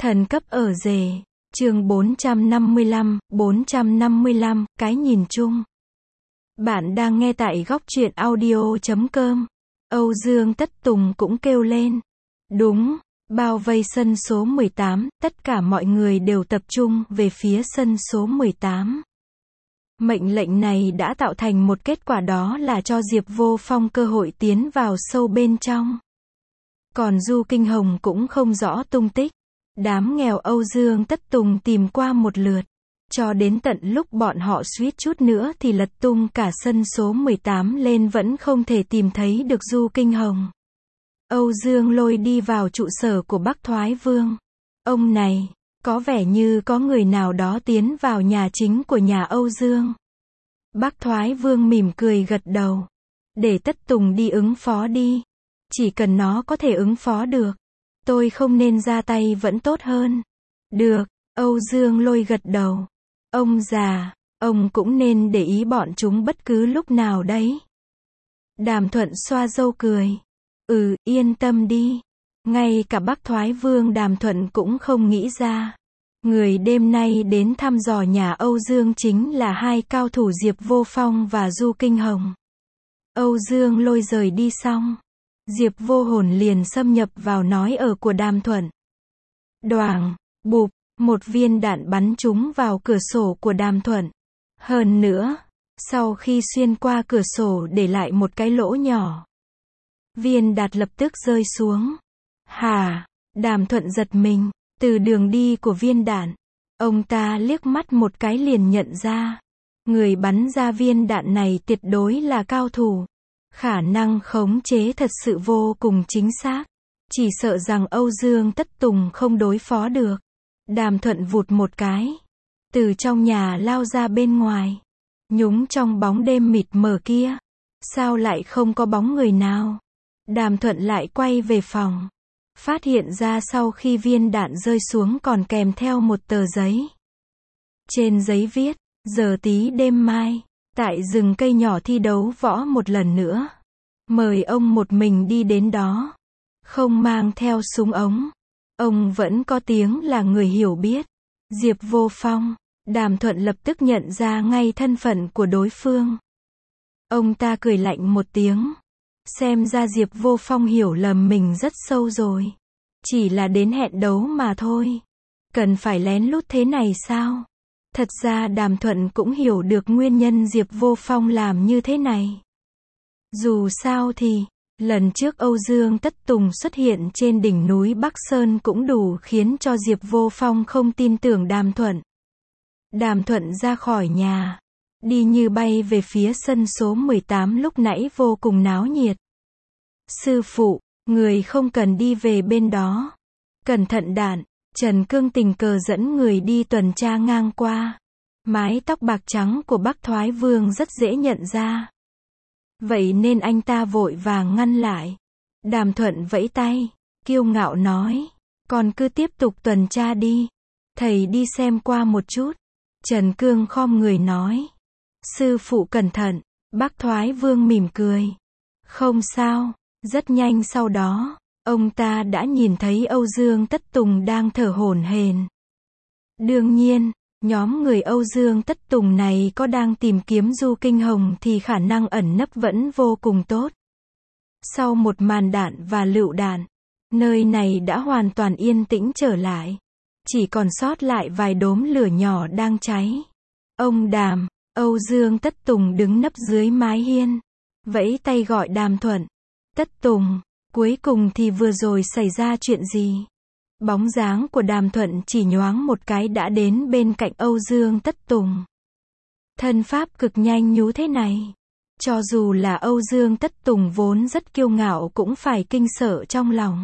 Thần cấp ở rể. Chương 455, cái nhìn chung. Bạn đang nghe tại góc truyện audio.com. Âu Dương Tất Tùng cũng kêu lên. Đúng, bao vây sân số 18, tất cả mọi người đều tập trung về phía sân số 18. Mệnh lệnh này đã tạo thành một kết quả, đó là cho Diệp Vô Phong cơ hội tiến vào sâu bên trong. Còn Du Kinh Hồng cũng không rõ tung tích. Đám nghèo Âu Dương Tất Tùng tìm qua một lượt, cho đến tận lúc bọn họ suýt chút nữa thì lật tung cả sân số 18 lên vẫn không thể tìm thấy được Du Kinh Hồng. Âu Dương Lôi đi vào trụ sở của Bắc Thoái Vương. Ông này, có vẻ như có người nào đó tiến vào nhà chính của nhà Âu Dương. Bắc Thoái Vương mỉm cười gật đầu. Để Tất Tùng đi ứng phó đi. Chỉ cần nó có thể ứng phó được, tôi không nên ra tay vẫn tốt hơn. Được, Âu Dương Lôi gật đầu. Ông già, ông cũng nên để ý bọn chúng bất cứ lúc nào đấy. Đàm Thuận xoa râu cười. Yên tâm đi. Ngay cả Bắc Thoái Vương Đàm Thuận cũng không nghĩ ra. Người đêm nay đến thăm dò nhà Âu Dương chính là hai cao thủ Diệp Vô Phong và Du Kinh Hồng. Âu Dương Lôi rời đi xong, Diệp Vô Hồn liền xâm nhập vào nói ở của Đàm Thuận. Đoàng, bụp, một viên đạn bắn trúng vào cửa sổ của Đàm Thuận. Hơn nữa, sau khi xuyên qua cửa sổ để lại một cái lỗ nhỏ, viên đạn lập tức rơi xuống. Hả? Đàm Thuận giật mình. Từ đường đi của viên đạn, ông ta liếc mắt một cái liền nhận ra, người bắn ra viên đạn này tuyệt đối là cao thủ. Khả năng khống chế thật sự vô cùng chính xác. Chỉ sợ rằng Âu Dương Tất Tùng không đối phó được. Đàm Thuận vụt một cái, từ trong nhà lao ra bên ngoài. Nhúng trong bóng đêm mịt mờ kia, sao lại không có bóng người nào? Đàm Thuận lại quay về phòng, phát hiện ra sau khi viên đạn rơi xuống còn kèm theo một tờ giấy. Trên giấy viết, giờ tí đêm mai, tại rừng cây nhỏ thi đấu võ một lần nữa. Mời ông một mình đi đến đó. Không mang theo súng ống. Ông vẫn có tiếng là người hiểu biết. Diệp Vô Phong. Đàm Thuận lập tức nhận ra ngay thân phận của đối phương. Ông ta cười lạnh một tiếng. Xem ra Diệp Vô Phong hiểu lầm mình rất sâu rồi. Chỉ là đến hẹn đấu mà thôi. Cần phải lén lút thế này sao? Thật ra Đàm Thuận cũng hiểu được nguyên nhân Diệp Vô Phong làm như thế này. Dù sao thì, lần trước Âu Dương Tất Tùng xuất hiện trên đỉnh núi Bắc Sơn cũng đủ khiến cho Diệp Vô Phong không tin tưởng Đàm Thuận. Đàm Thuận ra khỏi nhà, đi như bay về phía sân số 18 lúc nãy vô cùng náo nhiệt. Sư phụ, người không cần đi về bên đó. Cẩn thận đạn. Trần Cương tình cờ dẫn người đi tuần tra ngang qua. Mái tóc bạc trắng của Bắc Thoái Vương rất dễ nhận ra. Vậy nên anh ta vội vàng ngăn lại. Đàm Thuận vẫy tay, kiêu ngạo nói. Còn cứ tiếp tục tuần tra đi. Thầy đi xem qua một chút. Trần Cương khom người nói. Sư phụ cẩn thận. Bắc Thoái Vương mỉm cười. Không sao. Rất nhanh sau đó, ông ta đã nhìn thấy Âu Dương Tất Tùng đang thở hổn hển. Đương nhiên, nhóm người Âu Dương Tất Tùng này có đang tìm kiếm Du Kinh Hồng thì khả năng ẩn nấp vẫn vô cùng tốt. Sau một màn đạn và lựu đạn, nơi này đã hoàn toàn yên tĩnh trở lại. Chỉ còn sót lại vài đốm lửa nhỏ đang cháy. Ông Đàm, Âu Dương Tất Tùng đứng nấp dưới mái hiên, vẫy tay gọi Đàm Thuận. Tất Tùng, cuối cùng thì vừa rồi xảy ra chuyện gì? Bóng dáng của Đàm Thuận chỉ nhoáng một cái đã đến bên cạnh Âu Dương Tất Tùng. Thân pháp cực nhanh nhú thế này. Cho dù là Âu Dương Tất Tùng vốn rất kiêu ngạo cũng phải kinh sợ trong lòng.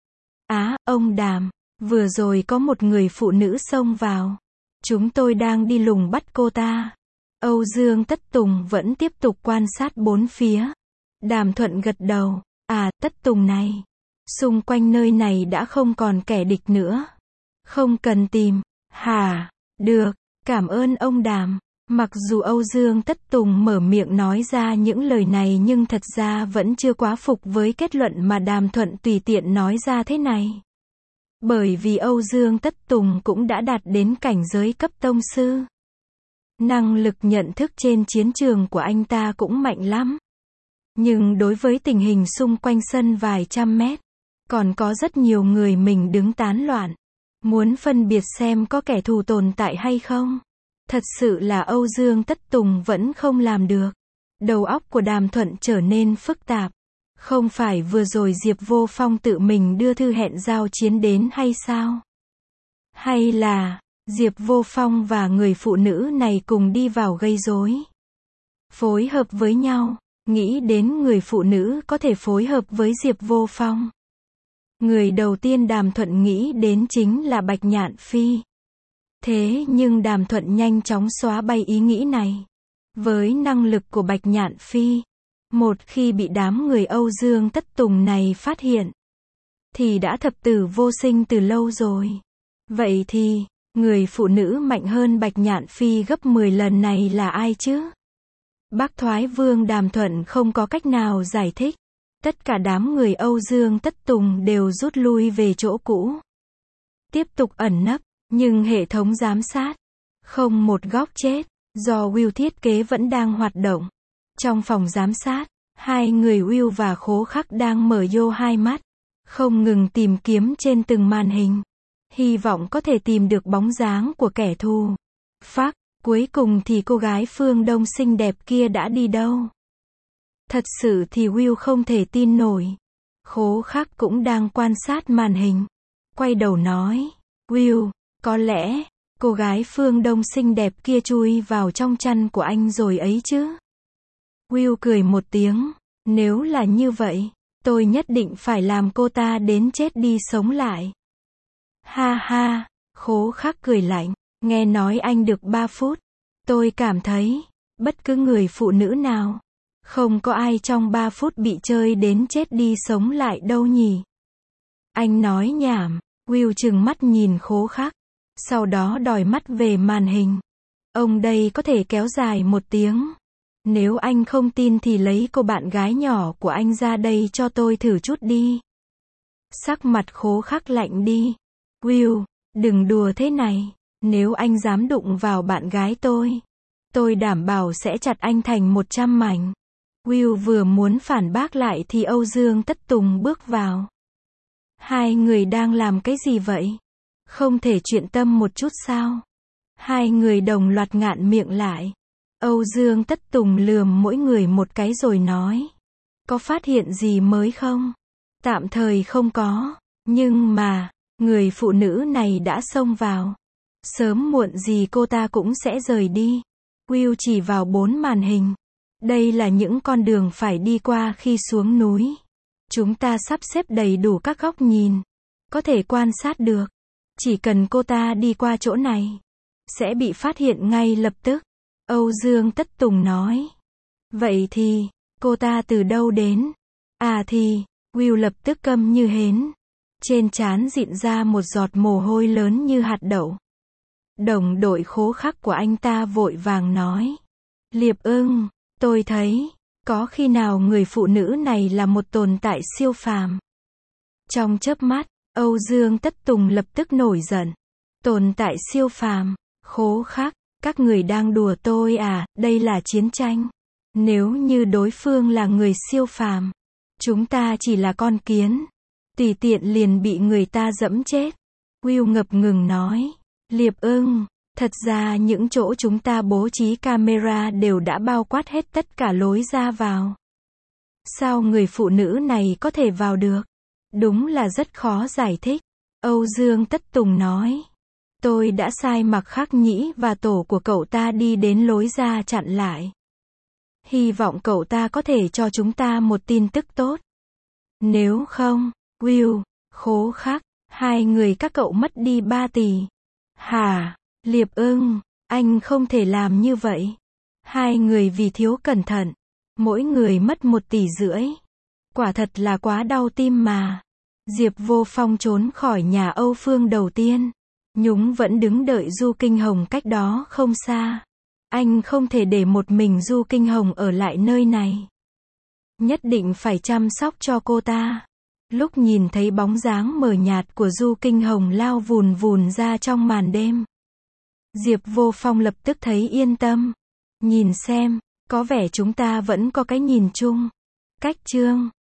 Ông Đàm, vừa rồi có một người phụ nữ xông vào. Chúng tôi đang đi lùng bắt cô ta. Âu Dương Tất Tùng vẫn tiếp tục quan sát bốn phía. Đàm Thuận gật đầu. Tất Tùng này. Xung quanh nơi này đã không còn kẻ địch nữa. Không cần tìm. Hả? Được. Cảm ơn ông Đàm. Mặc dù Âu Dương Tất Tùng mở miệng nói ra những lời này nhưng thật ra vẫn chưa quá phục với kết luận mà Đàm Thuận tùy tiện nói ra thế này. Bởi vì Âu Dương Tất Tùng cũng đã đạt đến cảnh giới cấp tông sư. Năng lực nhận thức trên chiến trường của anh ta cũng mạnh lắm. Nhưng đối với tình hình xung quanh sân vài trăm mét, còn có rất nhiều người mình đứng tán loạn. Muốn phân biệt xem có kẻ thù tồn tại hay không. Thật sự là Âu Dương Tất Tùng vẫn không làm được. Đầu óc của Đàm Thuận trở nên phức tạp. Không phải vừa rồi Diệp Vô Phong tự mình đưa thư hẹn giao chiến đến hay sao? Hay là Diệp Vô Phong và người phụ nữ này cùng đi vào gây rối, phối hợp với nhau? Nghĩ đến người phụ nữ có thể phối hợp với Diệp Vô Phong, người đầu tiên Đàm Thuận nghĩ đến chính là Bạch Nhạn Phi. Thế nhưng Đàm Thuận nhanh chóng xóa bay ý nghĩ này. Với năng lực của Bạch Nhạn Phi, một khi bị đám người Âu Dương Tất Tùng này phát hiện, thì đã thập tử vô sinh từ lâu rồi. Vậy thì, người phụ nữ mạnh hơn Bạch Nhạn Phi gấp 10 lần này là ai chứ? Bác Thoái Vương Đàm Thuận không có cách nào giải thích. Tất cả đám người Âu Dương Tất Tùng đều rút lui về chỗ cũ. Tiếp tục ẩn nấp, nhưng hệ thống giám sát, không một góc chết, do Will thiết kế vẫn đang hoạt động. Trong phòng giám sát, hai người Will và Khố Khắc đang mở vô hai mắt, không ngừng tìm kiếm trên từng màn hình. Hy vọng có thể tìm được bóng dáng của kẻ thù. Phác, cuối cùng thì cô gái phương Đông xinh đẹp kia đã đi đâu? Thật sự thì Will không thể tin nổi. Khố Khắc cũng đang quan sát màn hình. Quay đầu nói, Will, có lẽ, cô gái phương Đông xinh đẹp kia chui vào trong chăn của anh rồi ấy chứ? Will cười một tiếng, nếu là như vậy, tôi nhất định phải làm cô ta đến chết đi sống lại. Ha ha, Khố Khắc cười lạnh, nghe nói anh được 3 phút. Tôi cảm thấy, bất cứ người phụ nữ nào, không có ai trong 3 phút bị chơi đến chết đi sống lại đâu nhỉ? Anh nói nhảm. Will trừng mắt nhìn Khố Khắc, sau đó đòi mắt về màn hình. Ông đây có thể kéo dài 1 tiếng. Nếu anh không tin thì lấy cô bạn gái nhỏ của anh ra đây cho tôi thử chút đi. Sắc mặt Khố Khắc lạnh đi. Will, đừng đùa thế này. Nếu anh dám đụng vào bạn gái tôi đảm bảo sẽ chặt anh thành 100 mảnh. Will vừa muốn phản bác lại thì Âu Dương Tất Tùng bước vào. Hai người đang làm cái gì vậy? Không thể chuyện tâm một chút sao? Hai người đồng loạt ngạn miệng lại. Âu Dương Tất Tùng lườm mỗi người một cái rồi nói. Có phát hiện gì mới không? Tạm thời không có. Nhưng mà, người phụ nữ này đã xông vào. Sớm muộn gì cô ta cũng sẽ rời đi. Will chỉ vào 4 màn hình. Đây là những con đường phải đi qua khi xuống núi. Chúng ta sắp xếp đầy đủ các góc nhìn. Có thể quan sát được. Chỉ cần cô ta đi qua chỗ này, sẽ bị phát hiện ngay lập tức. Âu Dương Tất Tùng nói. Vậy thì, cô ta từ đâu đến? À thì, Will lập tức câm như hến. Trên trán dịn ra một giọt mồ hôi lớn như hạt đậu. Đồng đội Khố Khắc của anh ta vội vàng nói. Liệp Ưng, tôi thấy, có khi nào người phụ nữ này là một tồn tại siêu phàm? Trong chớp mắt, Âu Dương Tất Tùng lập tức nổi giận. Tồn tại siêu phàm? Khố Khắc, các người đang đùa tôi à? Đây là chiến tranh. Nếu như đối phương là người siêu phàm, chúng ta chỉ là con kiến, tùy tiện liền bị người ta dẫm chết. Will ngập ngừng nói. Liệp Ưng, thật ra những chỗ chúng ta bố trí camera đều đã bao quát hết tất cả lối ra vào. Sao người phụ nữ này có thể vào được? Đúng là rất khó giải thích. Âu Dương Tất Tùng nói. Tôi đã sai Mặc Khắc Nhĩ và tổ của cậu ta đi đến lối ra chặn lại. Hy vọng cậu ta có thể cho chúng ta một tin tức tốt. Nếu không, Will, Khố Khắc, hai người các cậu mất đi 3 tỷ. Hả? Liệp Ưng, anh không thể làm như vậy. Hai người vì thiếu cẩn thận, mỗi người mất 1,5 tỷ. Quả thật là quá đau tim mà. Diệp Vô Phong trốn khỏi nhà Âu Phương đầu tiên. Nhúng vẫn đứng đợi Du Kinh Hồng cách đó không xa. Anh không thể để một mình Du Kinh Hồng ở lại nơi này. Nhất định phải chăm sóc cho cô ta. Lúc nhìn thấy bóng dáng mờ nhạt của Du Kinh Hồng lao vùn vùn ra trong màn đêm, Diệp Vô Phong lập tức thấy yên tâm. Nhìn xem, có vẻ chúng ta vẫn có cái nhìn chung. Cách chương